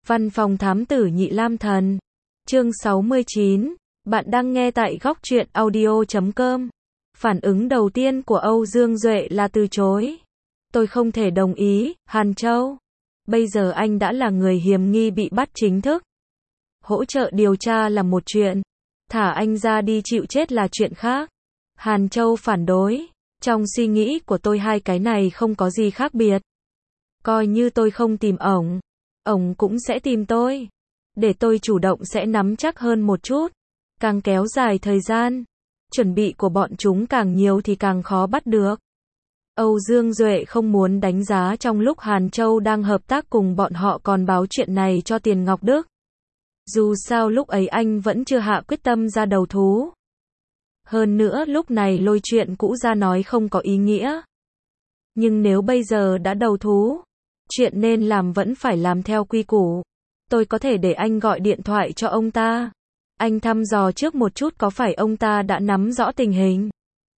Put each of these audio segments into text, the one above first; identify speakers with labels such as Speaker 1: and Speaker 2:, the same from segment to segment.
Speaker 1: Văn phòng thám tử Nhị Lam Thần. Chương 69. Bạn đang nghe tại góc truyện audio.com. Phản ứng đầu tiên của Âu Dương Duệ là từ chối. Tôi không thể đồng ý, Hàn Châu. Bây giờ anh đã là người hiểm nghi bị bắt chính thức. Hỗ trợ điều tra là một chuyện. Thả anh ra đi chịu chết là chuyện khác. Hàn Châu phản đối. Trong suy nghĩ của tôi hai cái này không có gì khác biệt. Coi như tôi không tìm ổng cũng sẽ tìm tôi. Để tôi chủ động sẽ nắm chắc hơn một chút. Càng kéo dài thời gian, chuẩn bị của bọn chúng càng nhiều thì càng khó bắt được. Âu Dương Duệ không muốn đánh giá trong lúc Hàn Châu đang hợp tác cùng bọn họ còn báo chuyện này cho Tiền Ngọc Đức. Dù sao lúc ấy anh vẫn chưa hạ quyết tâm ra đầu thú. Hơn nữa lúc này lôi chuyện cũ ra nói không có ý nghĩa. Nhưng nếu bây giờ đã đầu thú, chuyện nên làm vẫn phải làm theo quy củ. Tôi có thể để anh gọi điện thoại cho ông ta. Anh thăm dò trước một chút có phải ông ta đã nắm rõ tình hình.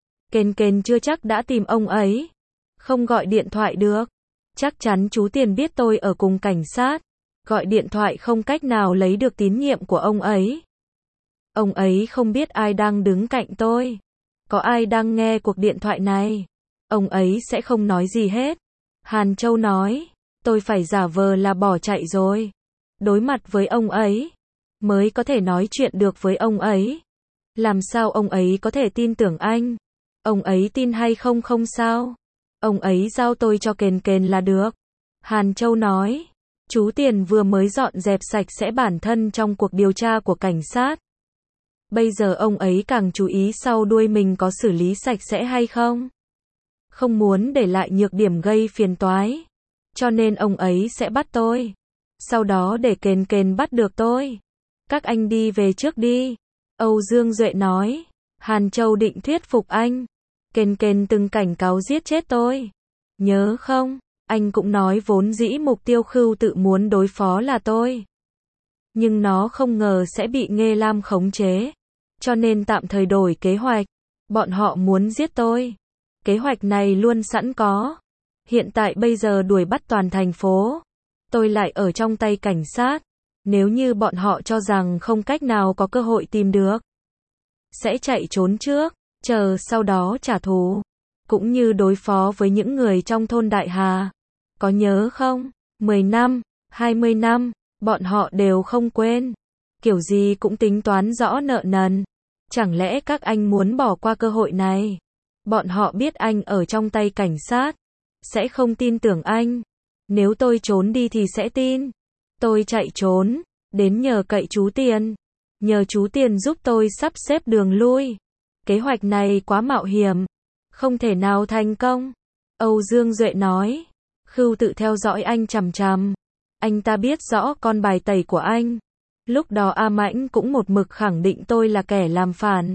Speaker 1: Kền chưa chắc đã tìm ông ấy. Không gọi điện thoại được. Chắc chắn chú Tiền biết tôi ở cùng cảnh sát. Gọi điện thoại không cách nào lấy được tín nhiệm của ông ấy. Ông ấy không biết ai đang đứng cạnh tôi. Có ai đang nghe cuộc điện thoại này. Ông ấy sẽ không nói gì hết. Hàn Châu nói. Tôi phải giả vờ là bỏ chạy rồi. Đối mặt với ông ấy. Mới có thể nói chuyện được với ông ấy. Làm sao ông ấy có thể tin tưởng anh? Ông ấy tin hay không không sao. Ông ấy giao tôi cho Kền là được. Hàn Châu nói. Chú Tiền vừa mới dọn dẹp sạch sẽ bản thân trong cuộc điều tra của cảnh sát. Bây giờ ông ấy càng chú ý sau đuôi mình có xử lý sạch sẽ hay không. Không muốn để lại nhược điểm gây phiền toái. Cho nên ông ấy sẽ bắt tôi. Sau đó để Kền bắt được tôi. Các anh đi về trước đi. Âu Dương Duệ nói. Hàn Châu định thuyết phục anh. Kền từng cảnh cáo giết chết tôi. Nhớ không? Anh cũng nói vốn dĩ mục tiêu Khưu tự muốn đối phó là tôi. Nhưng nó không ngờ sẽ bị Nghê Lam khống chế. Cho nên tạm thời đổi kế hoạch. Bọn họ muốn giết tôi. Kế hoạch này luôn sẵn có. Hiện tại bây giờ đuổi bắt toàn thành phố. Tôi lại ở trong tay cảnh sát. Nếu như bọn họ cho rằng không cách nào có cơ hội tìm được. Sẽ chạy trốn trước. Chờ sau đó trả thù. Cũng như đối phó với những người trong thôn Đại Hà. Có nhớ không? 10 năm, 20 năm. Bọn họ đều không quên. Kiểu gì cũng tính toán rõ nợ nần. Chẳng lẽ các anh muốn bỏ qua cơ hội này? Bọn họ biết anh ở trong tay cảnh sát. Sẽ không tin tưởng anh. Nếu tôi trốn đi thì sẽ tin. Tôi chạy trốn. Đến nhờ cậy chú Tiền. Nhờ chú Tiền giúp tôi sắp xếp đường lui. Kế hoạch này quá mạo hiểm. Không thể nào thành công. Âu Dương Duệ nói. Khưu tự theo dõi anh chằm chằm. Anh ta biết rõ con bài tẩy của anh. Lúc đó A Mãnh cũng một mực khẳng định tôi là kẻ làm phản.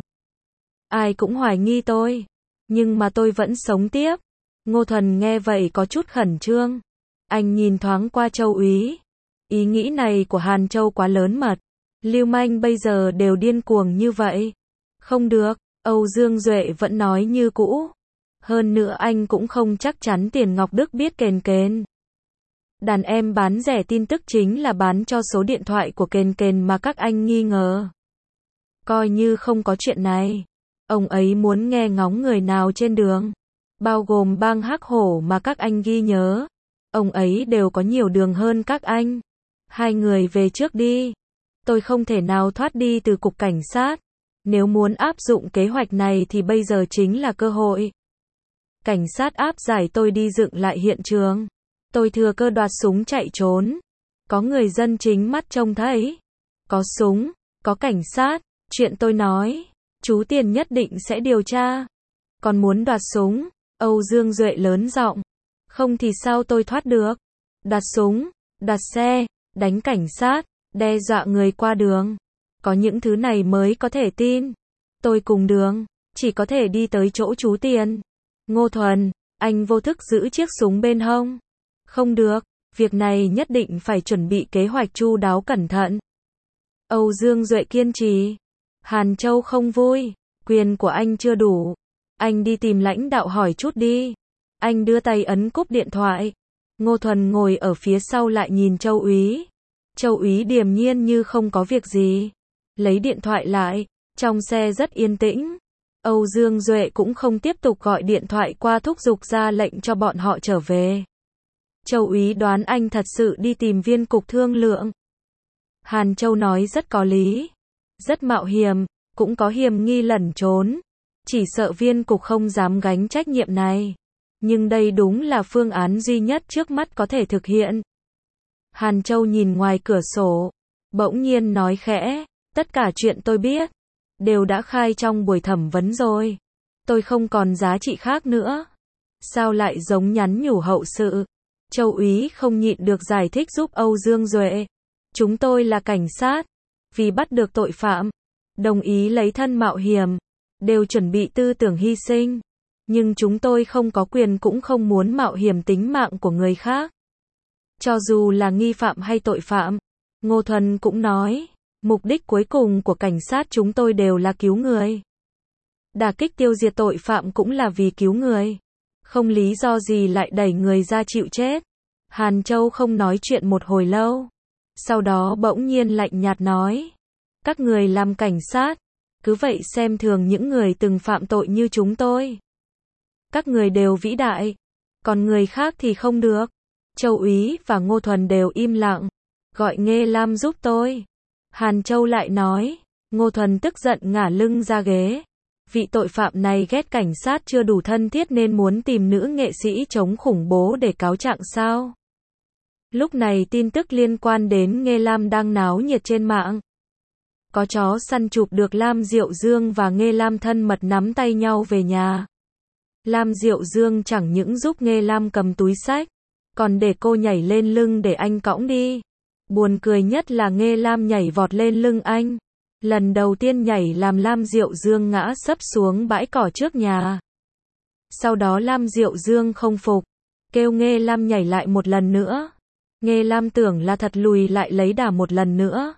Speaker 1: Ai cũng hoài nghi tôi. Nhưng mà tôi vẫn sống tiếp. Ngô Thuần nghe vậy có chút khẩn trương. Anh nhìn thoáng qua Châu úy. Ý nghĩ này của Hàn Châu quá lớn mật. Lưu manh bây giờ đều điên cuồng như vậy. Không được, Âu Dương Duệ vẫn nói như cũ. Hơn nữa anh cũng không chắc chắn Tiền Ngọc Đức biết Kền. Đàn em bán rẻ tin tức chính là bán cho số điện thoại của Kền mà các anh nghi ngờ. Coi như không có chuyện này. Ông ấy muốn nghe ngóng người nào trên đường. Bao gồm bang Hắc Hổ mà các anh ghi nhớ. Ông ấy đều có nhiều đường hơn các anh. Hai người về trước đi. Tôi không thể nào thoát đi từ cục cảnh sát. Nếu muốn áp dụng kế hoạch này thì bây giờ chính là cơ hội. Cảnh sát áp giải tôi đi dựng lại hiện trường. Tôi thừa cơ đoạt súng chạy trốn. Có người dân chính mắt trông thấy. Có súng, có cảnh sát. Chuyện tôi nói, chú Tiền nhất định sẽ điều tra. Còn muốn đoạt súng, Âu Dương Duệ lớn giọng. Không thì sao tôi thoát được. Đoạt súng, đoạt xe, đánh cảnh sát, đe dọa người qua đường. Có những thứ này mới có thể tin. Tôi cùng đường, chỉ có thể đi tới chỗ chú Tiền. Ngô Thuần, anh vô thức giữ chiếc súng bên hông. Không được, việc này nhất định phải chuẩn bị kế hoạch chu đáo cẩn thận. Âu Dương Duệ kiên trì. Hàn Châu không vui. Quyền của anh chưa đủ. Anh đi tìm lãnh đạo hỏi chút đi. Anh đưa tay ấn cúp điện thoại. Ngô Thuần ngồi ở phía sau lại nhìn Châu úy. Châu úy điềm nhiên như không có việc gì. Lấy điện thoại lại, trong xe rất yên tĩnh. Âu Dương Duệ cũng không tiếp tục gọi điện thoại qua thúc giục ra lệnh cho bọn họ trở về. Châu úy đoán anh thật sự đi tìm viên cục thương lượng. Hàn Châu nói rất có lý. Rất mạo hiểm, cũng có hiểm nghi lẩn trốn. Chỉ sợ viên cục không dám gánh trách nhiệm này. Nhưng đây đúng là phương án duy nhất trước mắt có thể thực hiện. Hàn Châu nhìn ngoài cửa sổ, bỗng nhiên nói khẽ, tất cả chuyện tôi biết, đều đã khai trong buổi thẩm vấn rồi. Tôi không còn giá trị khác nữa. Sao lại giống nhắn nhủ hậu sự? Châu úy không nhịn được giải thích giúp Âu Dương Duệ. Chúng tôi là cảnh sát, vì bắt được tội phạm, đồng ý lấy thân mạo hiểm, đều chuẩn bị tư tưởng hy sinh. Nhưng chúng tôi không có quyền cũng không muốn mạo hiểm tính mạng của người khác. Cho dù là nghi phạm hay tội phạm, Ngô Thuần cũng nói, mục đích cuối cùng của cảnh sát chúng tôi đều là cứu người. Đả kích tiêu diệt tội phạm cũng là vì cứu người. Không lý do gì lại đẩy người ra chịu chết. Hàn Châu không nói chuyện một hồi lâu. Sau đó bỗng nhiên lạnh nhạt nói, các người làm cảnh sát, cứ vậy xem thường những người từng phạm tội như chúng tôi. Các người đều vĩ đại, còn người khác thì không được. Châu úy và Ngô Thuần đều im lặng. Gọi Nghê Lam giúp tôi. Hàn Châu lại nói. Ngô Thuần tức giận ngả lưng ra ghế. Vị tội phạm này ghét cảnh sát chưa đủ thân thiết nên muốn tìm nữ nghệ sĩ chống khủng bố để cáo trạng sao? Lúc này tin tức liên quan đến Nghê Lam đang náo nhiệt trên mạng. Có chó săn chụp được Lam Diệu Dương và Nghê Lam thân mật nắm tay nhau về nhà. Lam Diệu Dương chẳng những giúp Nghê Lam cầm túi xách, còn để cô nhảy lên lưng để anh cõng đi. Buồn cười nhất là Nghê Lam nhảy vọt lên lưng anh. Lần đầu tiên nhảy làm Lam Diệu Dương ngã sấp xuống bãi cỏ trước nhà. Sau đó Lam Diệu Dương không phục, kêu Nghê Lam nhảy lại một lần nữa. Nghê Lam tưởng là thật lùi lại lấy đà một lần nữa.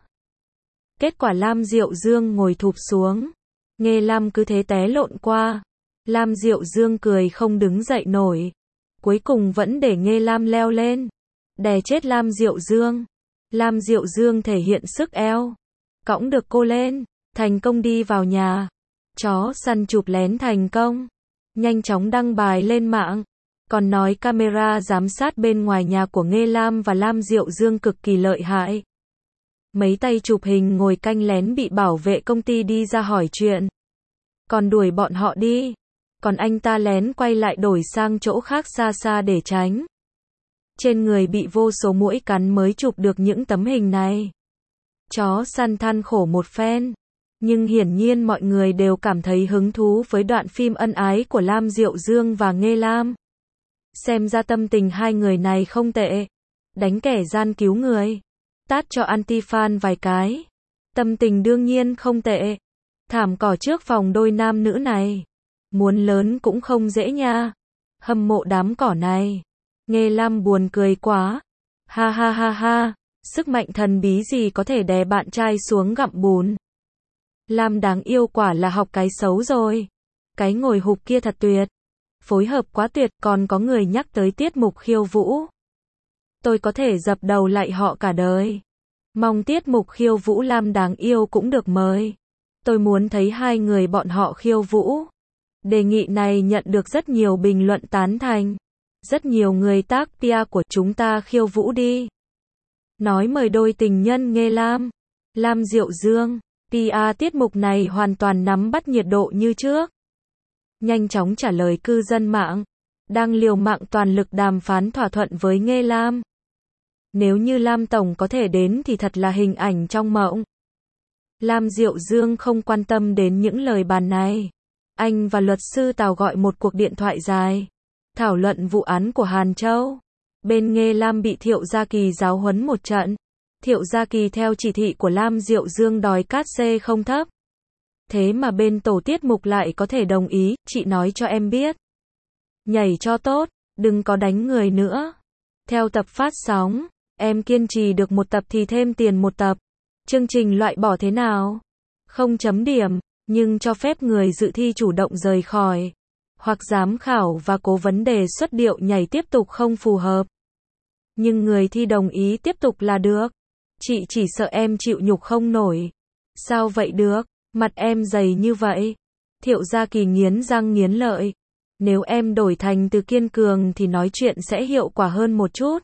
Speaker 1: Kết quả Lam Diệu Dương ngồi thụp xuống. Nghê Lam cứ thế té lộn qua. Lam Diệu Dương cười không đứng dậy nổi. Cuối cùng vẫn để Nghê Lam leo lên. Đè chết Lam Diệu Dương. Lam Diệu Dương thể hiện sức eo. Cõng được cô lên. Thành công đi vào nhà. Chó săn chụp lén thành công. Nhanh chóng đăng bài lên mạng. Còn nói camera giám sát bên ngoài nhà của Nghê Lam và Lam Diệu Dương cực kỳ lợi hại. Mấy tay chụp hình ngồi canh lén bị bảo vệ công ty đi ra hỏi chuyện. Còn đuổi bọn họ đi. Còn anh ta lén quay lại đổi sang chỗ khác xa xa để tránh. Trên người bị vô số muỗi cắn mới chụp được những tấm hình này. Chó săn than khổ một phen. Nhưng hiển nhiên mọi người đều cảm thấy hứng thú với đoạn phim ân ái của Lam Diệu Dương và Nghê Lam. Xem ra tâm tình hai người này không tệ. Đánh kẻ gian cứu người. Tát cho anti-fan vài cái. Tâm tình đương nhiên không tệ. Thảm cỏ trước phòng đôi nam nữ này. Muốn lớn cũng không dễ nha. Hâm mộ đám cỏ này. Nghê Lam buồn cười quá. Ha ha ha ha. Sức mạnh thần bí gì có thể đè bạn trai xuống gặm bùn. Lam đáng yêu quả là học cái xấu rồi. Cái ngồi hụp kia thật tuyệt. Phối hợp quá tuyệt, còn có người nhắc tới tiết mục khiêu vũ. Tôi có thể dập đầu lại họ cả đời. Mong tiết mục khiêu vũ Lam đáng yêu cũng được mời. Tôi muốn thấy hai người bọn họ khiêu vũ. Đề nghị này nhận được rất nhiều bình luận tán thành. Rất nhiều người tác PR của chúng ta khiêu vũ đi. Nói mời đôi tình nhân Nghê Lam, Lam Diệu Dương. PR tiết mục này hoàn toàn nắm bắt nhiệt độ như trước. Nhanh chóng trả lời cư dân mạng. Đang liều mạng toàn lực đàm phán thỏa thuận với Nghê Lam. Nếu như Lam Tổng có thể đến thì thật là hình ảnh trong mộng. Lam Diệu Dương không quan tâm đến những lời bàn này. Anh và luật sư Tào gọi một cuộc điện thoại dài. Thảo luận vụ án của Hàn Châu. Bên Nghê Lam bị Thiệu Gia Kỳ giáo huấn một trận. Thiệu Gia Kỳ theo chỉ thị của Lam Diệu Dương đòi cát xê không thấp. Thế mà bên tổ tiết mục lại có thể đồng ý, chị nói cho em biết. Nhảy cho tốt, đừng có đánh người nữa. Theo tập phát sóng, em kiên trì được một tập thì thêm tiền một tập. Chương trình loại bỏ thế nào? Không chấm điểm, nhưng cho phép người dự thi chủ động rời khỏi. Hoặc giám khảo và cố vấn đề xuất điệu nhảy tiếp tục không phù hợp. Nhưng người thi đồng ý tiếp tục là được. Chị chỉ sợ em chịu nhục không nổi. Sao vậy được, mặt em dày như vậy. Thiệu Gia Kỳ nghiến răng nghiến lợi. Nếu em đổi thành từ kiên cường thì nói chuyện sẽ hiệu quả hơn một chút.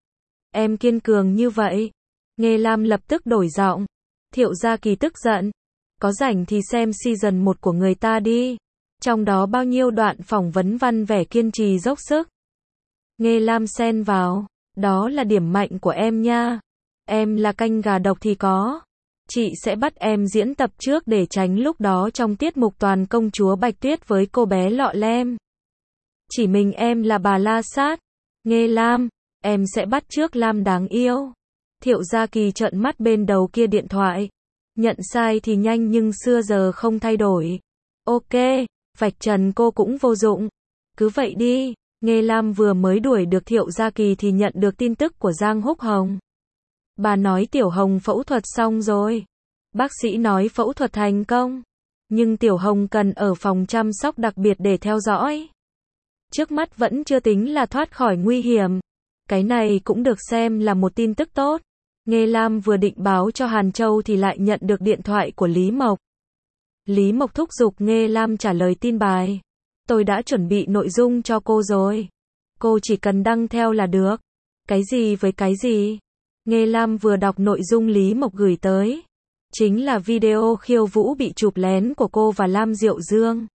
Speaker 1: Em kiên cường như vậy. Nghê Lam lập tức đổi giọng. Thiệu Gia Kỳ tức giận. Có rảnh thì xem season 1 của người ta đi. Trong đó bao nhiêu đoạn phỏng vấn văn vẻ kiên trì dốc sức. Nghê Lam xen vào. Đó là điểm mạnh của em nha. Em là canh gà độc thì có. Chị sẽ bắt em diễn tập trước để tránh lúc đó trong tiết mục toàn công chúa Bạch Tuyết với cô bé lọ lem. Chỉ mình em là bà la sát. Nghê Lam, em sẽ bắt chước Lam đáng yêu. Thiệu Gia Kỳ trợn mắt bên đầu kia điện thoại. Nhận sai thì nhanh nhưng xưa giờ không thay đổi. Ok, vạch trần cô cũng vô dụng. Cứ vậy đi. Nghê Lam vừa mới đuổi được Thiệu Gia Kỳ thì nhận được tin tức của Giang Húc Hồng. Bà nói Tiểu Hồng phẫu thuật xong rồi. Bác sĩ nói phẫu thuật thành công. Nhưng Tiểu Hồng cần ở phòng chăm sóc đặc biệt để theo dõi. Trước mắt vẫn chưa tính là thoát khỏi nguy hiểm. Cái này cũng được xem là một tin tức tốt. Nghê Lam vừa định báo cho Hàn Châu thì lại nhận được điện thoại của Lý Mộc. Lý Mộc thúc giục Nghê Lam trả lời tin bài. Tôi đã chuẩn bị nội dung cho cô rồi. Cô chỉ cần đăng theo là được. Cái gì với cái gì? Nghê Lam vừa đọc nội dung Lý Mộc gửi tới. Chính là video khiêu vũ bị chụp lén của cô và Lam Diệu Dương.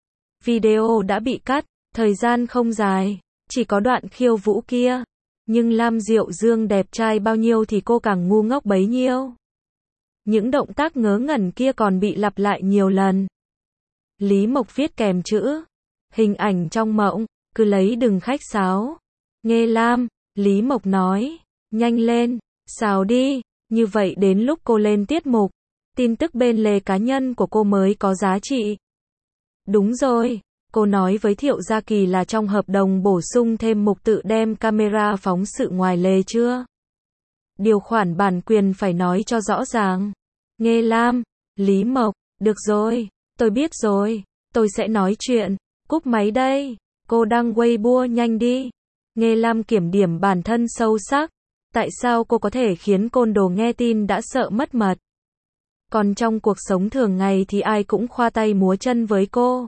Speaker 1: Video đã bị cắt, thời gian không dài, chỉ có đoạn khiêu vũ kia. Nhưng Lam Diệu Dương đẹp trai bao nhiêu thì cô càng ngu ngốc bấy nhiêu. Những động tác ngớ ngẩn kia còn bị lặp lại nhiều lần. Lý Mộc viết kèm chữ. Hình ảnh trong mộng, cứ lấy đừng khách sáo. Nghê Lam, Lý Mộc nói. Nhanh lên, xào đi. Như vậy đến lúc cô lên tiết mục, tin tức bên lề cá nhân của cô mới có giá trị. Đúng rồi, cô nói với Thiệu Gia Kỳ là trong hợp đồng bổ sung thêm mục tự đem camera phóng sự ngoài lề chưa? Điều khoản bản quyền phải nói cho rõ ràng. Nghê Lam, Lý Mộc, được rồi, tôi biết rồi, tôi sẽ nói chuyện, cúp máy đây, cô đăng Weibo nhanh đi. Nghê Lam kiểm điểm bản thân sâu sắc. Tại sao cô có thể khiến côn đồ nghe tin đã sợ mất mật? Còn trong cuộc sống thường ngày thì ai cũng khoa tay múa chân với cô.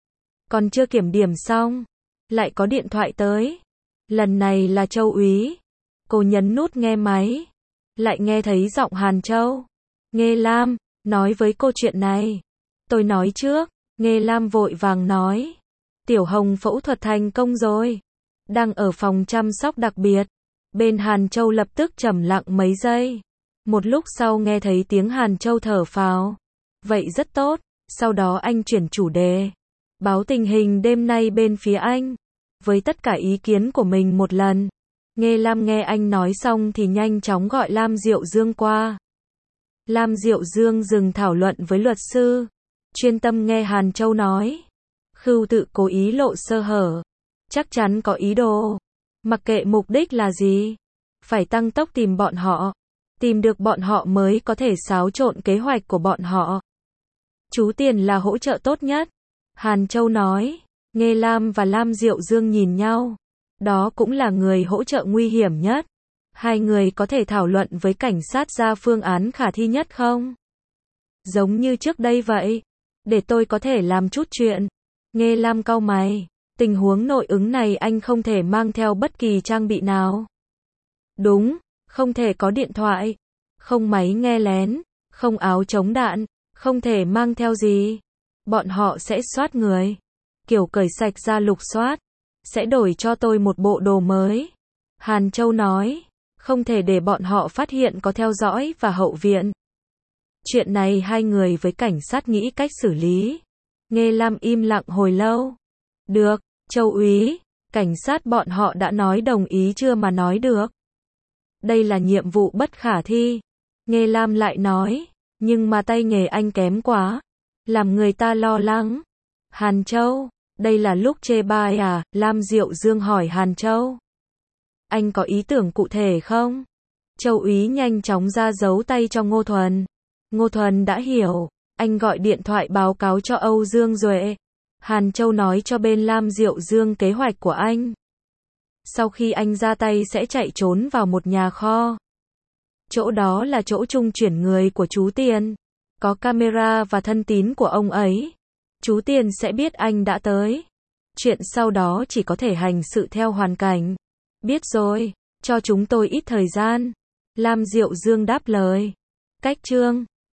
Speaker 1: Còn chưa kiểm điểm xong, lại có điện thoại tới. Lần này là Châu úy. Cô nhấn nút nghe máy. Lại nghe thấy giọng Hàn Châu. Nghê Lam, nói với cô chuyện này. Tôi nói trước. Nghê Lam vội vàng nói. Tiểu Hồng phẫu thuật thành công rồi. Đang ở phòng chăm sóc đặc biệt. Bên Hàn Châu lập tức trầm lặng mấy giây. Một lúc sau nghe thấy tiếng Hàn Châu thở phào. Vậy rất tốt. Sau đó anh chuyển chủ đề. Báo tình hình đêm nay bên phía anh. Với tất cả ý kiến của mình một lần. Nghê Lam nghe anh nói xong thì nhanh chóng gọi Lam Diệu Dương qua. Lam Diệu Dương dừng thảo luận với luật sư. Chuyên tâm nghe Hàn Châu nói. Khưu tự cố ý lộ sơ hở. Chắc chắn có ý đồ. Mặc kệ mục đích là gì. Phải tăng tốc tìm bọn họ. Tìm được bọn họ mới có thể xáo trộn kế hoạch của bọn họ. Chú Tiền là hỗ trợ tốt nhất. Hàn Châu nói. Nghê Lam và Lam Diệu Dương nhìn nhau. Đó cũng là người hỗ trợ nguy hiểm nhất. Hai người có thể thảo luận với cảnh sát ra phương án khả thi nhất không? Giống như trước đây vậy. Để tôi có thể làm chút chuyện. Nghê Lam cau mày. Tình huống nội ứng này anh không thể mang theo bất kỳ trang bị nào. Đúng, không thể có điện thoại, không máy nghe lén, không áo chống đạn, không thể mang theo gì. Bọn họ sẽ soát người. Kiểu cởi sạch ra lục soát. Sẽ đổi cho tôi một bộ đồ mới. Hàn Châu nói. Không thể để bọn họ phát hiện có theo dõi và hậu viện. Chuyện này hai người với cảnh sát nghĩ cách xử lý. Nghê Lam im lặng hồi lâu. Được, Châu úy, cảnh sát bọn họ đã nói đồng ý chưa mà nói được. Đây là nhiệm vụ bất khả thi. Nghê Lam lại nói, nhưng mà tay nghề anh kém quá. Làm người ta lo lắng. Hàn Châu, đây là lúc chê bai à? Lam Diệu Dương hỏi Hàn Châu. Anh có ý tưởng cụ thể không? Châu úy nhanh chóng ra dấu tay cho Ngô Thuần. Ngô Thuần đã hiểu. Anh gọi điện thoại báo cáo cho Âu Dương Duệ. Hàn Châu nói cho bên Lam Diệu Dương kế hoạch của anh. Sau khi anh ra tay sẽ chạy trốn vào một nhà kho. Chỗ đó là chỗ trung chuyển người của chú Tiền. Có camera và thân tín của ông ấy. Chú Tiền sẽ biết anh đã tới. Chuyện sau đó chỉ có thể hành sự theo hoàn cảnh. Biết rồi, cho chúng tôi ít thời gian. Lam Diệu Dương đáp lời. Cách chương